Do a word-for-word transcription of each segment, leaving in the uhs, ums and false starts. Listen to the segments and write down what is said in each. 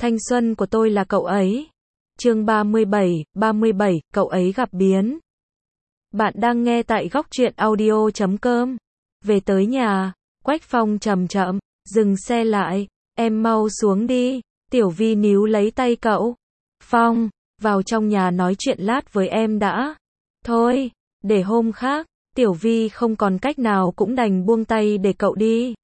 Thanh xuân của tôi là cậu ấy. Chương ba mươi bảy, ba mươi bảy, cậu ấy gặp biến. Bạn đang nghe tại góc truyện audio chấm com. Về tới nhà, Quách Phong chậm chậm dừng xe lại, em mau xuống đi. Tiểu Vi níu lấy tay cậu. Phong, vào trong nhà nói chuyện lát với em đã. Thôi, để hôm khác. Tiểu Vi không còn cách nào cũng đành buông tay để cậu đi.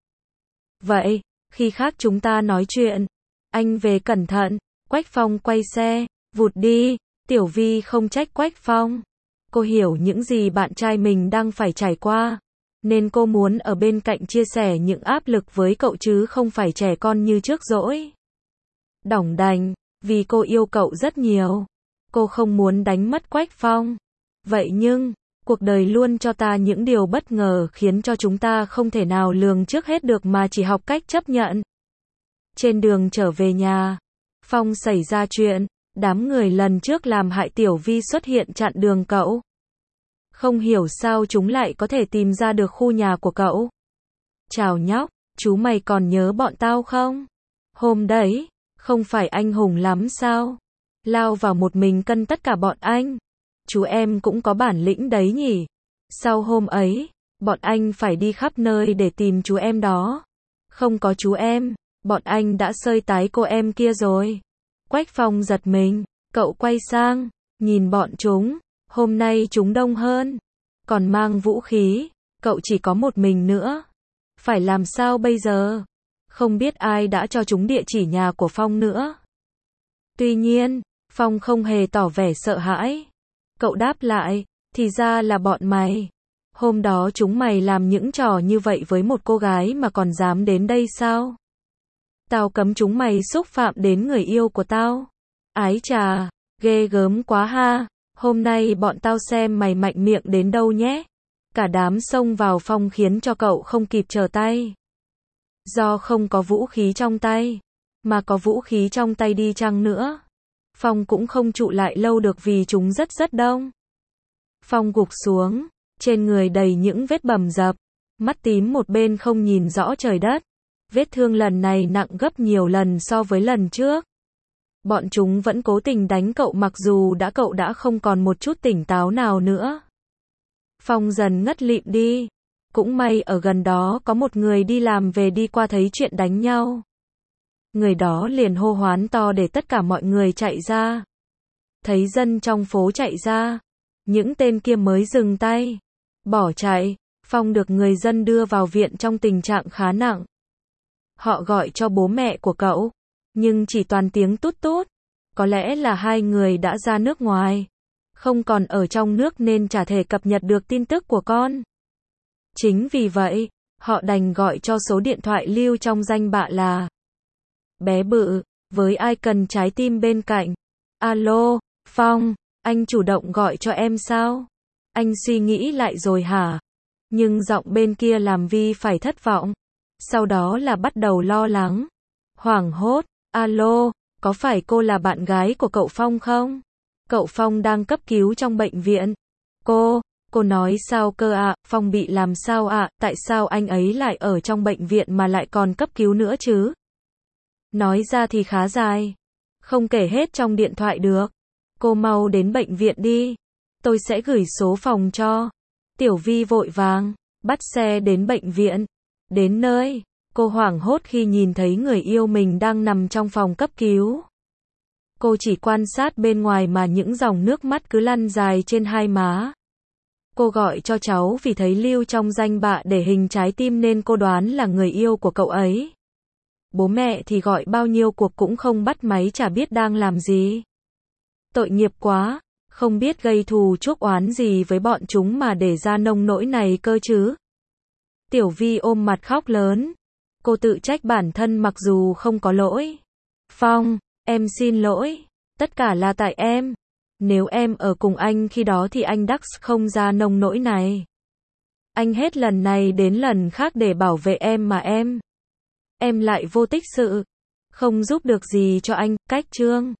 Vậy, khi khác chúng ta nói chuyện. Anh về cẩn thận. Quách Phong quay xe, vụt đi. Tiểu Vi không trách Quách Phong. Cô hiểu những gì bạn trai mình đang phải trải qua, nên cô muốn ở bên cạnh chia sẻ những áp lực với cậu chứ không phải trẻ con như trước dỗi. Đỏng đành, vì cô yêu cậu rất nhiều. Cô không muốn đánh mất Quách Phong. Vậy nhưng, cuộc đời luôn cho ta những điều bất ngờ khiến cho chúng ta không thể nào lường trước hết được mà chỉ học cách chấp nhận. Trên đường trở về nhà, Phong xảy ra chuyện. Đám người lần trước làm hại Tiểu Vi xuất hiện chặn đường cậu. Không hiểu sao chúng lại có thể tìm ra được khu nhà của cậu. Chào nhóc, chú mày còn nhớ bọn tao không? Hôm đấy, không phải anh hùng lắm sao? Lao vào một mình cân tất cả bọn anh. Chú em cũng có bản lĩnh đấy nhỉ? Sau hôm ấy, bọn anh phải đi khắp nơi để tìm chú em đó. Không có chú em, bọn anh đã xơi tái cô em kia rồi. Quách Phong giật mình, cậu quay sang, nhìn bọn chúng, hôm nay chúng đông hơn, còn mang vũ khí, cậu chỉ có một mình nữa. Phải làm sao bây giờ? Không biết ai đã cho chúng địa chỉ nhà của Phong nữa. Tuy nhiên, Phong không hề tỏ vẻ sợ hãi. Cậu đáp lại, thì ra là bọn mày. Hôm đó chúng mày làm những trò như vậy với một cô gái mà còn dám đến đây sao? Tao cấm chúng mày xúc phạm đến người yêu của tao. Ái chà, ghê gớm quá ha. Hôm nay bọn tao xem mày mạnh miệng đến đâu nhé. Cả đám xông vào Phong khiến cho cậu không kịp trở tay. Do không có vũ khí trong tay, mà có vũ khí trong tay đi chăng nữa, Phong cũng không trụ lại lâu được vì chúng rất rất đông. Phong gục xuống, trên người đầy những vết bầm dập, mắt tím một bên không nhìn rõ trời đất. Vết thương lần này nặng gấp nhiều lần so với lần trước. Bọn chúng vẫn cố tình đánh cậu mặc dù đã cậu đã không còn một chút tỉnh táo nào nữa. Phong dần ngất lịm đi. Cũng may ở gần đó có một người đi làm về đi qua thấy chuyện đánh nhau. Người đó liền hô hoán to để tất cả mọi người chạy ra. Thấy dân trong phố chạy ra, những tên kia mới dừng tay, bỏ chạy. Phong được người dân đưa vào viện trong tình trạng khá nặng. Họ gọi cho bố mẹ của cậu, nhưng chỉ toàn tiếng tút tút. Có lẽ là hai người đã ra nước ngoài, không còn ở trong nước nên chả thể cập nhật được tin tức của con. Chính vì vậy, họ đành gọi cho số điện thoại lưu trong danh bạ là bé bự, với ai cần trái tim bên cạnh. Alo, Phong, anh chủ động gọi cho em sao? Anh suy nghĩ lại rồi hả? Nhưng giọng bên kia làm Vi phải thất vọng. Sau đó là bắt đầu lo lắng, hoảng hốt. Alo, có phải cô là bạn gái của cậu Phong không? Cậu Phong đang cấp cứu trong bệnh viện. Cô, cô nói sao cơ ạ? À? Phong bị làm sao ạ? À? Tại sao anh ấy lại ở trong bệnh viện mà lại còn cấp cứu nữa chứ? Nói ra thì khá dài, không kể hết trong điện thoại được. Cô mau đến bệnh viện đi, tôi sẽ gửi số phòng cho. Tiểu Vi vội vàng bắt xe đến bệnh viện. Đến nơi, cô hoảng hốt khi nhìn thấy người yêu mình đang nằm trong phòng cấp cứu. Cô chỉ quan sát bên ngoài mà những dòng nước mắt cứ lăn dài trên hai má. Cô gọi cho cháu vì thấy lưu trong danh bạ để hình trái tim nên cô đoán là người yêu của cậu ấy. Bố mẹ thì gọi bao nhiêu cuộc cũng không bắt máy, chả biết đang làm gì. Tội nghiệp quá, không biết gây thù chuốc oán gì với bọn chúng mà để ra nông nỗi này cơ chứ. Tiểu Vi ôm mặt khóc lớn. Cô tự trách bản thân mặc dù không có lỗi. Phong, em xin lỗi. Tất cả là tại em. Nếu em ở cùng anh khi đó thì anh đắc không ra nông nỗi này. Anh hết lần này đến lần khác để bảo vệ em mà em. Em lại vô tích sự. Không giúp được gì cho anh, cách chương.